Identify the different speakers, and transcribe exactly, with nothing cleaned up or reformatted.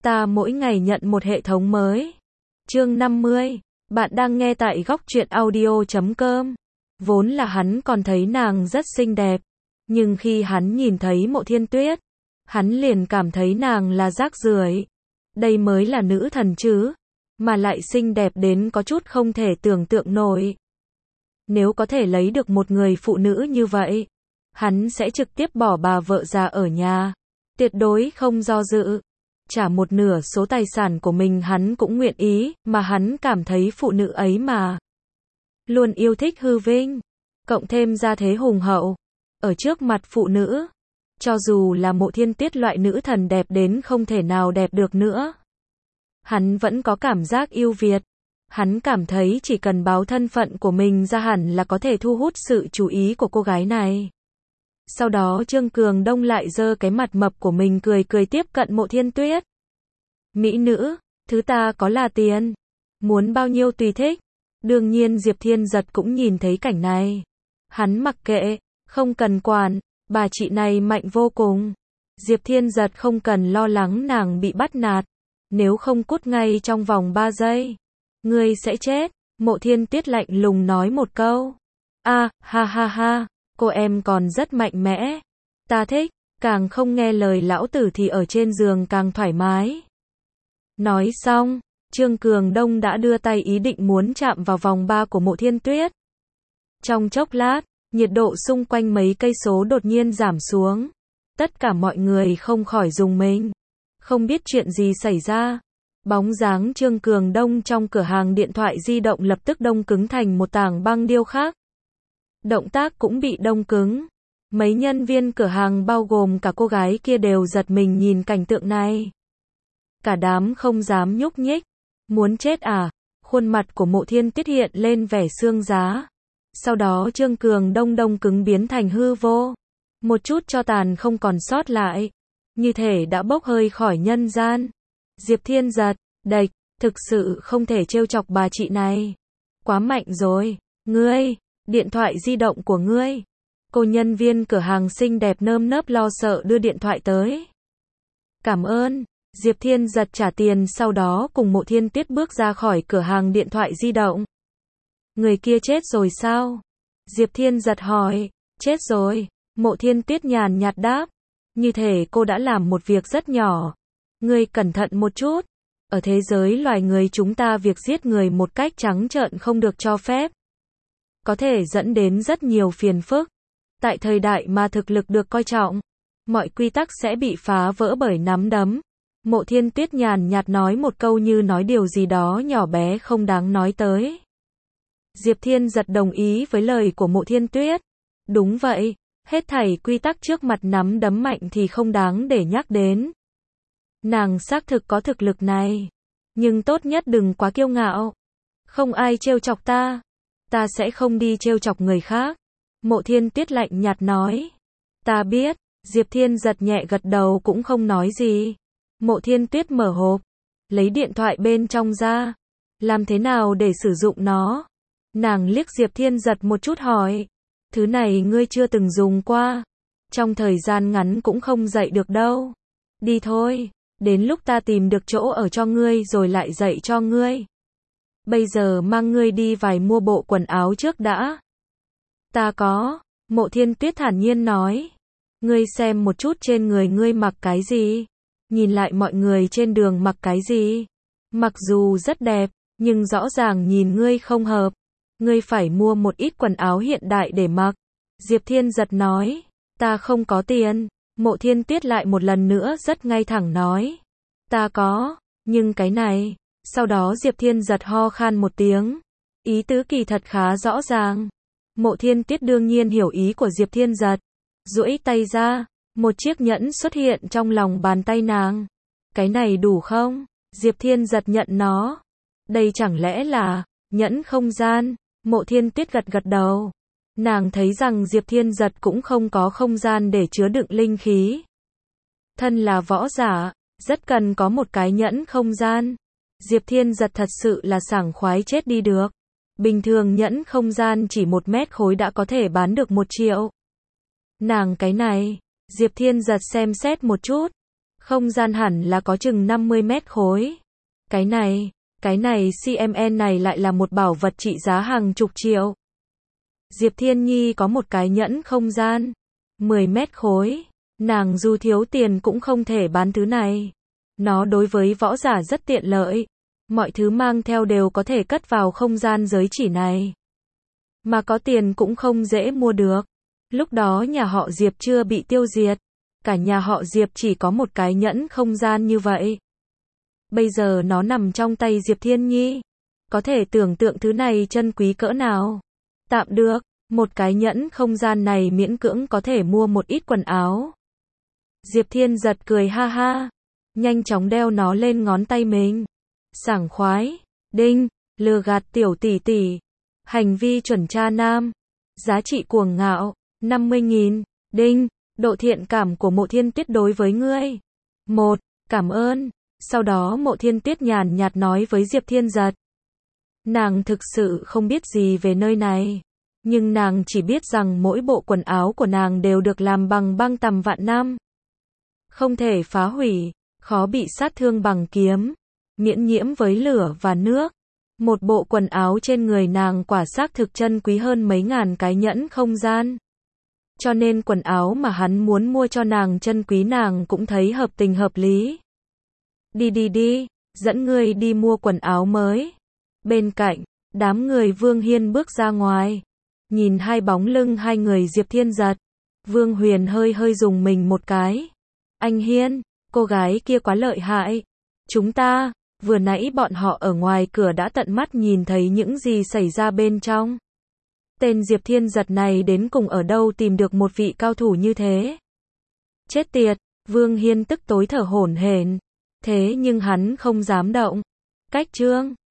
Speaker 1: Ta mỗi ngày nhận một hệ thống mới. Chương năm mươi. Bạn đang nghe tại góc truyện audio chấm com. Vốn là hắn còn thấy nàng rất xinh đẹp, nhưng khi hắn nhìn thấy Mộ Thiên Tuyết, hắn liền cảm thấy nàng là rác rưởi. Đây mới là nữ thần chứ, mà lại xinh đẹp đến có chút không thể tưởng tượng nổi. Nếu có thể lấy được một người phụ nữ như vậy, hắn sẽ trực tiếp bỏ bà vợ già ở nhà, tuyệt đối không do dự. Trả một nửa số tài sản của mình hắn cũng nguyện ý, mà hắn cảm thấy phụ nữ ấy mà luôn yêu thích hư vinh, cộng thêm gia thế hùng hậu, ở trước mặt phụ nữ, cho dù là Mộ Thiên Tuyết loại nữ thần đẹp đến không thể nào đẹp được nữa, hắn vẫn có cảm giác ưu việt. Hắn cảm thấy chỉ cần báo thân phận của mình ra hẳn là có thể thu hút sự chú ý của cô gái này. Sau đó Trương Cường Đông lại giơ cái mặt mập của mình cười cười tiếp cận Mộ Thiên Tuyết. Mỹ nữ, thứ ta có là tiền. Muốn bao nhiêu tùy thích. Đương nhiên Diệp Thiên Giật cũng nhìn thấy cảnh này. Hắn mặc kệ, không cần quản, bà chị này mạnh vô cùng. Diệp Thiên Giật không cần lo lắng nàng bị bắt nạt. Nếu không cút ngay trong vòng ba giây, ngươi sẽ chết. Mộ Thiên Tuyết lạnh lùng nói một câu. A, ha ha ha. Cô em còn rất mạnh mẽ. Ta thích, càng không nghe lời lão tử thì ở trên giường càng thoải mái. Nói xong, Trương Cường Đông đã đưa tay ý định muốn chạm vào vòng ba của Mộ Thiên Tuyết. Trong chốc lát, nhiệt độ xung quanh mấy cây số đột nhiên giảm xuống. Tất cả mọi người không khỏi rùng mình. Không biết chuyện gì xảy ra. Bóng dáng Trương Cường Đông trong cửa hàng điện thoại di động lập tức đông cứng thành một tảng băng điêu khắc. Động tác cũng bị đông cứng. Mấy nhân viên cửa hàng bao gồm cả cô gái kia đều giật mình nhìn cảnh tượng này. Cả đám không dám nhúc nhích. Muốn chết à? Khuôn mặt của Mộ Thiên Tuyết hiện lên vẻ xương giá. Sau đó Trương Cường Đông đông cứng biến thành hư vô. Một chút tro tàn không còn sót lại. Như thể đã bốc hơi khỏi nhân gian. Diệp Thiên Giật, đệch, thực sự không thể trêu chọc bà chị này. Quá mạnh rồi. Ngươi, điện thoại di động của ngươi. Cô nhân viên cửa hàng xinh đẹp nơm nớp lo sợ đưa điện thoại tới. Cảm ơn. Diệp Thiên Giật trả tiền sau đó cùng Mộ Thiên Tuyết bước ra khỏi cửa hàng điện thoại di động. Người kia chết rồi sao? Diệp Thiên Giật hỏi. Chết rồi. Mộ Thiên Tuyết nhàn nhạt đáp. Như thể cô đã làm một việc rất nhỏ. Ngươi cẩn thận một chút. Ở thế giới loài người chúng ta việc giết người một cách trắng trợn không được cho phép. Có thể dẫn đến rất nhiều phiền phức. Tại thời đại mà thực lực được coi trọng, mọi quy tắc sẽ bị phá vỡ bởi nắm đấm. Mộ Thiên Tuyết nhàn nhạt nói một câu như nói điều gì đó nhỏ bé không đáng nói tới. Diệp Thiên Giật đồng ý với lời của Mộ Thiên Tuyết. Đúng vậy, hết thảy quy tắc trước mặt nắm đấm mạnh thì không đáng để nhắc đến. Nàng xác thực có thực lực này, nhưng tốt nhất đừng quá kiêu ngạo. Không ai trêu chọc ta, ta sẽ không đi trêu chọc người khác. Mộ Thiên Tuyết lạnh nhạt nói. Ta biết. Diệp Thiên Giật nhẹ gật đầu cũng không nói gì. Mộ Thiên Tuyết mở hộp, lấy điện thoại bên trong ra. Làm thế nào để sử dụng nó? Nàng liếc Diệp Thiên Giật một chút hỏi. Thứ này ngươi chưa từng dùng qua. Trong thời gian ngắn cũng không dạy được đâu. Đi thôi, đến lúc ta tìm được chỗ ở cho ngươi rồi lại dạy cho ngươi. Bây giờ mang ngươi đi vài mua bộ quần áo trước đã. Ta có. Mộ Thiên Tuyết thản nhiên nói. Ngươi xem một chút trên người ngươi mặc cái gì. Nhìn lại mọi người trên đường mặc cái gì. Mặc dù rất đẹp, nhưng rõ ràng nhìn ngươi không hợp. Ngươi phải mua một ít quần áo hiện đại để mặc. Diệp Thiên Giật nói. Ta không có tiền. Mộ Thiên Tuyết lại một lần nữa rất ngay thẳng nói. Ta có, nhưng cái này. Sau đó Diệp Thiên Giật ho khan một tiếng. Ý tứ kỳ thật khá rõ ràng. Mộ Thiên Tuyết đương nhiên hiểu ý của Diệp Thiên Giật. Duỗi tay ra, một chiếc nhẫn xuất hiện trong lòng bàn tay nàng. Cái này đủ không? Diệp Thiên Giật nhận nó. Đây chẳng lẽ là nhẫn không gian? Mộ Thiên Tuyết gật gật đầu. Nàng thấy rằng Diệp Thiên Giật cũng không có không gian để chứa đựng linh khí. Thân là võ giả, rất cần có một cái nhẫn không gian. Diệp Thiên Giật thật sự là sảng khoái chết đi được. Bình thường nhẫn không gian chỉ một mét khối đã có thể bán được một triệu. Nàng cái này, Diệp Thiên Giật xem xét một chút. Không gian hẳn là có chừng năm mươi mét khối. Cái này, cái này xê em en này lại là một bảo vật trị giá hàng chục triệu. Diệp Thiên Nhi có một cái nhẫn không gian, mười mét khối. Nàng dù thiếu tiền cũng không thể bán thứ này. Nó đối với võ giả rất tiện lợi. Mọi thứ mang theo đều có thể cất vào không gian giới chỉ này. Mà có tiền cũng không dễ mua được. Lúc đó nhà họ Diệp chưa bị tiêu diệt. Cả nhà họ Diệp chỉ có một cái nhẫn không gian như vậy. Bây giờ nó nằm trong tay Diệp Thiên Nhi. Có thể tưởng tượng thứ này chân quý cỡ nào. Tạm được, một cái nhẫn không gian này miễn cưỡng có thể mua một ít quần áo. Diệp Thiên giật cười ha ha. Nhanh chóng đeo nó lên ngón tay mình. Sảng khoái. Đinh, lừa gạt tiểu tỷ tỷ. Hành vi chuẩn cha nam. Giá trị cuồng ngạo, năm mươi nghìn. Đinh, độ thiện cảm của Mộ Thiên Tuyết đối với ngươi. Một, cảm ơn. Sau đó Mộ Thiên Tuyết nhàn nhạt nói với Diệp Thiên Giật. Nàng thực sự không biết gì về nơi này. Nhưng nàng chỉ biết rằng mỗi bộ quần áo của nàng đều được làm bằng băng tầm vạn năm. Không thể phá hủy, khó bị sát thương bằng kiếm, miễn nhiễm với lửa và nước. Một bộ quần áo trên người nàng quả xác thực chân quý hơn mấy ngàn cái nhẫn không gian. Cho nên quần áo mà hắn muốn mua cho nàng chân quý nàng cũng thấy hợp tình hợp lý. Đi đi đi, dẫn ngươi đi mua quần áo mới. Bên cạnh, đám người Vương Hiên bước ra ngoài. Nhìn hai bóng lưng hai người Diệp Thiên Giật. Vương Huyền hơi hơi dùng mình một cái. Anh Hiên, cô gái kia quá lợi hại. Chúng ta, vừa nãy bọn họ ở ngoài cửa đã tận mắt nhìn thấy những gì xảy ra bên trong. Tên Diệp Thiên Giật này đến cùng ở đâu tìm được một vị cao thủ như thế? Chết tiệt, Vương Hiên tức tối thở hổn hển. Thế nhưng hắn không dám động. Cách chương